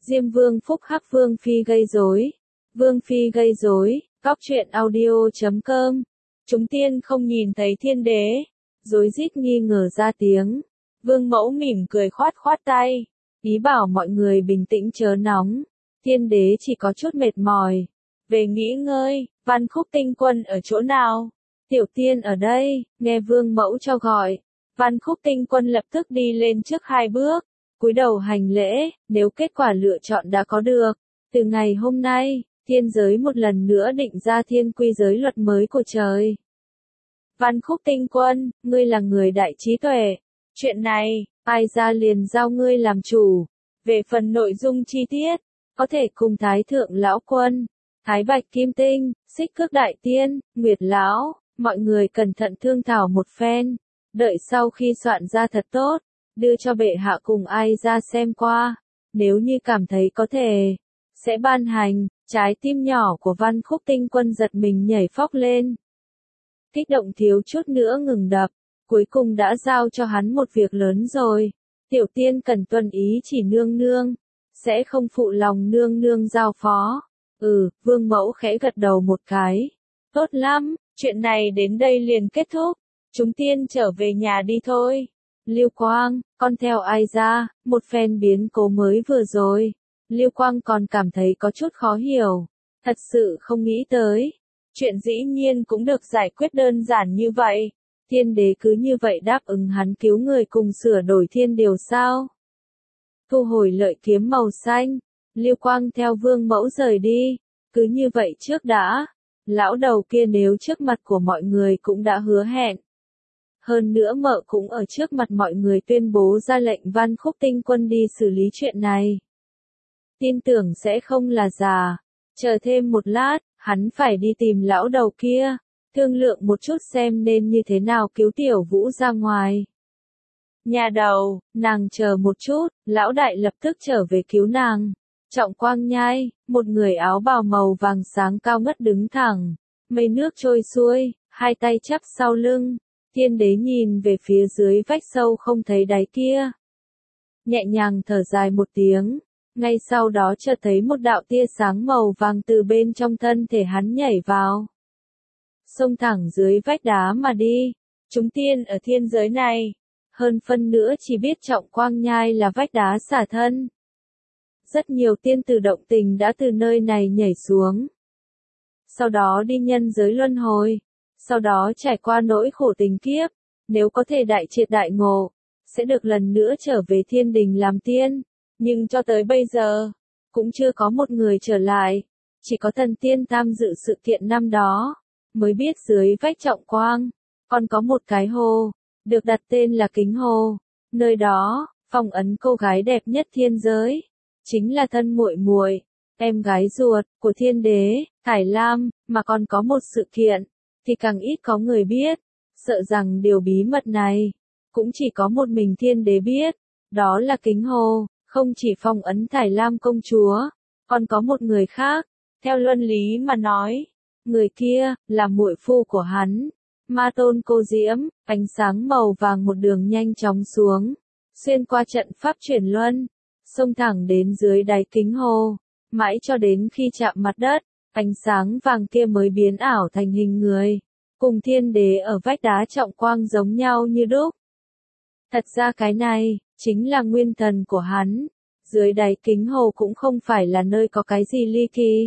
Diêm Vương phúc hắc Vương Phi gây rối. Vương Phi gây rối, Góc truyện audio.com. Chúng tiên không nhìn thấy thiên đế. Rối rít nghi ngờ ra tiếng. Vương mẫu mỉm cười khoát khoát tay. Ý bảo mọi người bình tĩnh chớ nóng. Thiên đế chỉ có chút mệt mỏi. Về nghỉ ngơi, Văn Khúc Tinh Quân ở chỗ nào? Tiểu tiên ở đây, nghe vương mẫu cho gọi. Văn Khúc Tinh Quân lập tức đi lên trước 2 bước. Cúi đầu hành lễ, nếu kết quả lựa chọn đã có được. Từ ngày hôm nay, thiên giới một lần nữa định ra thiên quy giới luật mới của trời. Văn Khúc Tinh Quân, ngươi là người đại trí tuệ. Chuyện này, ai ra liền giao ngươi làm chủ. Về phần nội dung chi tiết, có thể cùng Thái Thượng Lão Quân, Thái Bạch Kim Tinh, Xích Cước Đại Tiên, Nguyệt Lão, mọi người cẩn thận thương thảo một phen. Đợi sau khi soạn ra thật tốt, đưa cho bệ hạ cùng ai ra xem qua. Nếu như cảm thấy có thể, sẽ ban hành. Trái tim nhỏ của Văn Khúc Tinh Quân giật mình nhảy phóc lên. Kích động thiếu chút nữa ngừng đập. Cuối cùng đã giao cho hắn một việc lớn rồi. Tiểu tiên cần tuân ý chỉ nương nương. Sẽ không phụ lòng nương nương giao phó. Vương mẫu khẽ gật đầu một cái. Tốt lắm, chuyện này đến đây liền kết thúc. Chúng tiên trở về nhà đi thôi. Lưu Quang, con theo ai ra, một phen biến cố mới vừa rồi. Lưu Quang còn cảm thấy có chút khó hiểu. Thật sự không nghĩ tới. Chuyện dĩ nhiên cũng được giải quyết đơn giản như vậy. Thiên đế cứ như vậy đáp ứng hắn cứu người cùng sửa đổi thiên điều sao? Thu hồi lợi kiếm màu xanh. Lưu Quang theo vương mẫu rời đi. Cứ như vậy trước đã. Lão đầu kia nếu trước mặt của mọi người cũng đã hứa hẹn. Hơn nữa mợ cũng ở trước mặt mọi người tuyên bố ra lệnh Văn Khúc Tinh Quân đi xử lý chuyện này. Tin tưởng sẽ không là giả. Chờ thêm một lát, hắn phải đi tìm lão đầu kia. Thương lượng một chút xem nên như thế nào cứu Tiểu Vũ ra ngoài. Nhà đầu, nàng chờ một chút, lão đại lập tức trở về cứu nàng. Trọng Quang Nhai, một người áo bào màu vàng sáng cao ngất đứng thẳng. Mây nước trôi xuôi, hai tay chắp sau lưng. Thiên đế nhìn về phía dưới vách sâu không thấy đáy kia. Nhẹ nhàng thở dài một tiếng. Ngay sau đó chợt thấy một đạo tia sáng màu vàng từ bên trong thân thể hắn nhảy vào. Xông thẳng dưới vách đá mà đi. Chúng tiên ở thiên giới này. Hơn phân nữa chỉ biết Trọng Quang Nhai là vách đá xả thân. Rất nhiều tiên tử động tình đã từ nơi này nhảy xuống. Sau đó đi nhân giới luân hồi. Sau đó trải qua nỗi khổ tình kiếp. Nếu có thể đại triệt đại ngộ, sẽ được lần nữa trở về thiên đình làm tiên. Nhưng cho tới bây giờ, cũng chưa có một người trở lại. Chỉ có thần tiên tham dự sự kiện năm đó, mới biết dưới vách Trọng Quang, còn có một cái hồ, được đặt tên là Kính Hồ. Nơi đó, phong ấn cô gái đẹp nhất thiên giới, chính là thân muội muội, em gái ruột của thiên đế, Thải Lam, mà còn có một sự kiện, thì càng ít có người biết. Sợ rằng điều bí mật này, cũng chỉ có một mình thiên đế biết, đó là Kính Hồ. Không chỉ phong ấn Thải Lam công chúa, còn có một người khác. Theo luân lý mà nói, người kia là muội phu của hắn, Ma Tôn Cô Diễm. Ánh sáng màu vàng một đường nhanh chóng xuống, xuyên qua trận pháp chuyển luân, xông thẳng đến dưới đáy Kính Hồ, mãi cho đến khi chạm mặt đất, ánh sáng vàng kia mới biến ảo thành hình người, cùng thiên đế ở vách đá Trọng Quang giống nhau như đúc. Thật ra cái này chính là nguyên thần của hắn. Dưới đáy Kính Hồ cũng không phải là nơi có cái gì ly kỳ.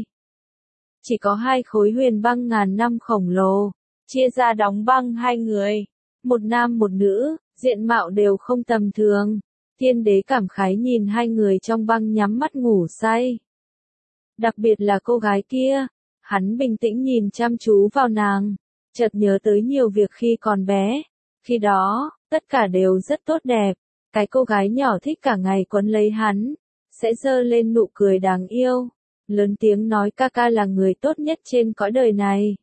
Chỉ có 2 khối huyền băng ngàn năm khổng lồ, chia ra đóng băng 2 người, một nam một nữ, diện mạo đều không tầm thường. Thiên đế cảm khái nhìn 2 người trong băng nhắm mắt ngủ say. Đặc biệt là cô gái kia, hắn bình tĩnh nhìn chăm chú vào nàng, chợt nhớ tới nhiều việc khi còn bé. Khi đó, tất cả đều rất tốt đẹp. Cái cô gái nhỏ thích cả ngày quấn lấy hắn, sẽ giơ lên nụ cười đáng yêu, lớn tiếng nói ca ca là người tốt nhất trên cõi đời này.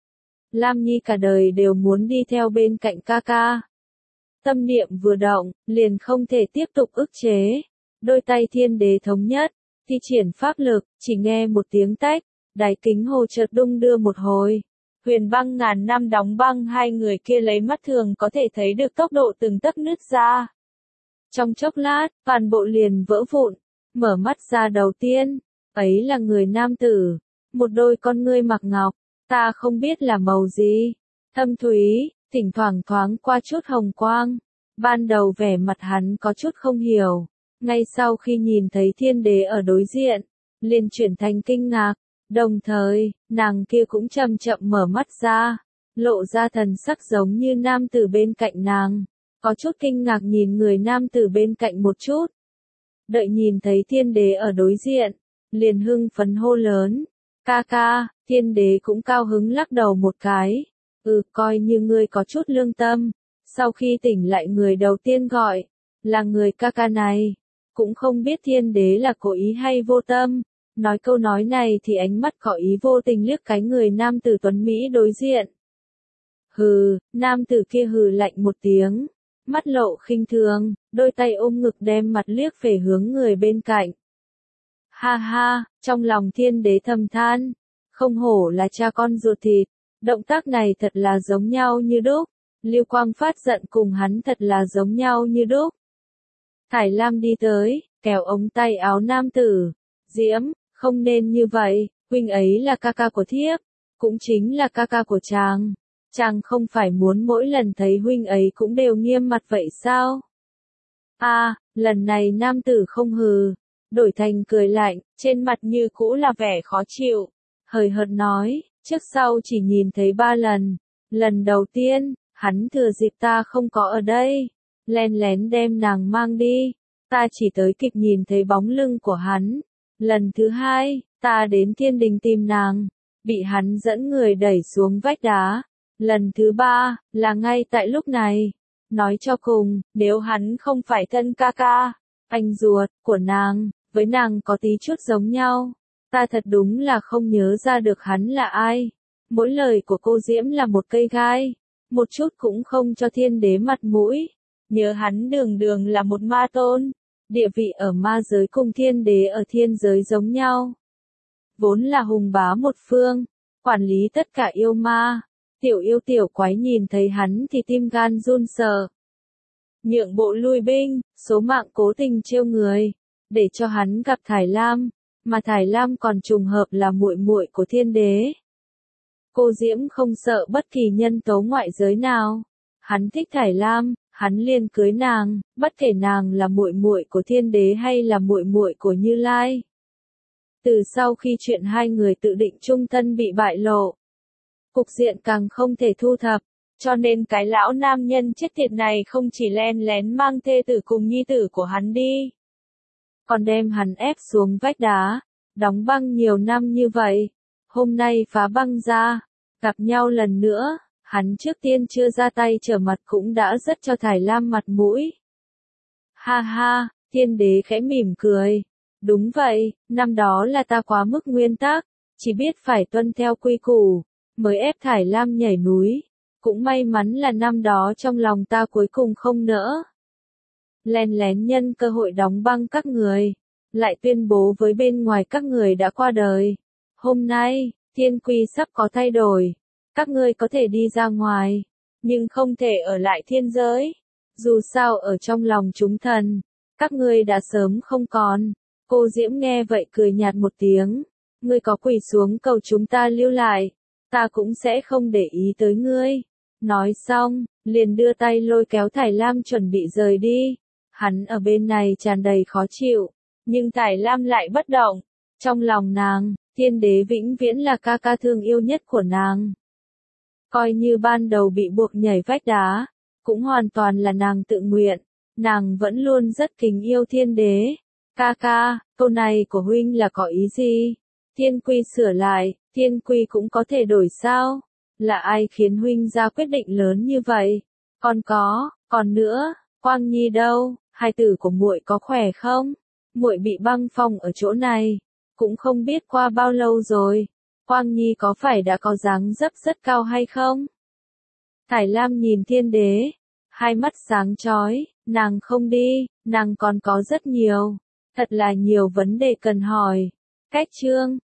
Lam Nhi cả đời đều muốn đi theo bên cạnh ca ca. Tâm niệm vừa động, liền không thể tiếp tục ức chế. Đôi tay thiên đế thống nhất, thi triển pháp lực, chỉ nghe một tiếng tách, đáy Kính Hồ chợt đung đưa một hồi. Huyền băng ngàn năm đóng băng 2 người kia lấy mắt thường có thể thấy được tốc độ từng tấc nứt ra. Trong chốc lát, toàn bộ liền vỡ vụn, mở mắt ra đầu tiên, ấy là người nam tử, một đôi con ngươi mặc ngọc, ta không biết là màu gì, thâm thúy, thỉnh thoảng thoáng qua chút hồng quang. Ban đầu vẻ mặt hắn có chút không hiểu, ngay sau khi nhìn thấy thiên đế ở đối diện, liền chuyển thành kinh ngạc, đồng thời, nàng kia cũng chậm chậm mở mắt ra, lộ ra thần sắc giống như nam tử bên cạnh nàng, có chút kinh ngạc nhìn người nam tử bên cạnh một chút. Đợi nhìn thấy thiên đế ở đối diện, liền hưng phấn hô lớn, ca ca, thiên đế cũng cao hứng lắc đầu một cái, coi như ngươi có chút lương tâm. Sau khi tỉnh lại người đầu tiên gọi, là người ca ca này, cũng không biết thiên đế là cố ý hay vô tâm, nói câu nói này thì ánh mắt có ý vô tình liếc cái người nam tử tuấn Mỹ đối diện. Hừ, nam tử kia hừ lạnh một tiếng, mắt lộ khinh thường, đôi tay ôm ngực đem mặt liếc về hướng người bên cạnh. Ha ha, trong lòng thiên đế thầm than, không hổ là cha con ruột thịt, động tác này thật là giống nhau như đúc. Lưu Quang Phát giận cùng hắn thật là giống nhau như đúc. Thải Lam đi tới, kéo ống tay áo nam tử. Diễm, không nên như vậy, huynh ấy là ca ca của thiếp, cũng chính là ca ca của chàng. Chàng không phải muốn mỗi lần thấy huynh ấy cũng đều nghiêm mặt vậy sao? Lần này nam tử không hừ, đổi thành cười lạnh, trên mặt như cũ là vẻ khó chịu. Hời hợt nói, trước sau chỉ nhìn thấy 3 lần. Lần đầu tiên, hắn thừa dịp ta không có ở đây, len lén đem nàng mang đi, ta chỉ tới kịp nhìn thấy bóng lưng của hắn. Lần thứ 2, ta đến thiên đình tìm nàng, bị hắn dẫn người đẩy xuống vách đá. Lần thứ 3, là ngay tại lúc này. Nói cho cùng, nếu hắn không phải thân ca ca, anh ruột, của nàng, với nàng có tí chút giống nhau, ta thật đúng là không nhớ ra được hắn là ai. Mỗi lời của cô Diễm là một cây gai, một chút cũng không cho thiên đế mặt mũi. Nhớ hắn đường đường là một ma tôn, địa vị ở ma giới cùng thiên đế ở thiên giới giống nhau. Vốn là hùng bá một phương, quản lý tất cả yêu ma, tiểu yêu tiểu quái nhìn thấy hắn thì tim gan run sợ. Nhượng bộ lui binh, số mạng cố tình trêu người, để cho hắn gặp Thải Lam, mà Thải Lam còn trùng hợp là muội muội của thiên đế. Cô Diễm không sợ bất kỳ nhân tố ngoại giới nào. Hắn thích Thải Lam, hắn liền cưới nàng, bất kể nàng là muội muội của thiên đế hay là muội muội của Như Lai. Từ sau khi chuyện hai người tự định chung thân bị bại lộ, cục diện càng không thể thu thập, cho nên cái lão nam nhân chết tiệt này không chỉ len lén mang thê tử cùng nhi tử của hắn đi, còn đem hắn ép xuống vách đá, đóng băng nhiều năm như vậy. Hôm nay phá băng ra, gặp nhau lần nữa, hắn trước tiên chưa ra tay trở mặt cũng đã rất cho Thải Lam mặt mũi. Ha ha, thiên đế khẽ mỉm cười. Đúng vậy, năm đó là ta quá mức nguyên tắc, chỉ biết phải tuân theo quy củ, mới ép Thải Lam nhảy núi. Cũng may mắn là năm đó trong lòng ta cuối cùng không nỡ. Len lén nhân cơ hội đóng băng các người, lại tuyên bố với bên ngoài các người đã qua đời. Hôm nay, thiên quy sắp có thay đổi. Các ngươi có thể đi ra ngoài, nhưng không thể ở lại thiên giới. Dù sao ở trong lòng chúng thần, các ngươi đã sớm không còn. Cô Diễm nghe vậy cười nhạt một tiếng. Ngươi có quỳ xuống cầu chúng ta lưu lại, ta cũng sẽ không để ý tới ngươi. Nói xong, liền đưa tay lôi kéo Thải Lam chuẩn bị rời đi. Hắn ở bên này tràn đầy khó chịu, nhưng Thải Lam lại bất động. Trong lòng nàng, thiên đế vĩnh viễn là ca ca thương yêu nhất của nàng. Coi như ban đầu bị buộc nhảy vách đá, cũng hoàn toàn là nàng tự nguyện. Nàng vẫn luôn rất kính yêu thiên đế. Ca ca, câu này của huynh là có ý gì? Thiên quy sửa lại, thiên quy cũng có thể đổi sao? Là ai khiến huynh ra quyết định lớn như vậy? Còn nữa, Quang Nhi đâu? Hai tử của muội có khỏe không? Muội bị băng phong ở chỗ này, cũng không biết qua bao lâu rồi. Quang Nhi có phải đã có dáng dấp rất cao hay không? Thải Lam nhìn thiên đế, hai mắt sáng chói, nàng không đi, nàng còn có rất nhiều, thật là nhiều vấn đề cần hỏi. Cách chương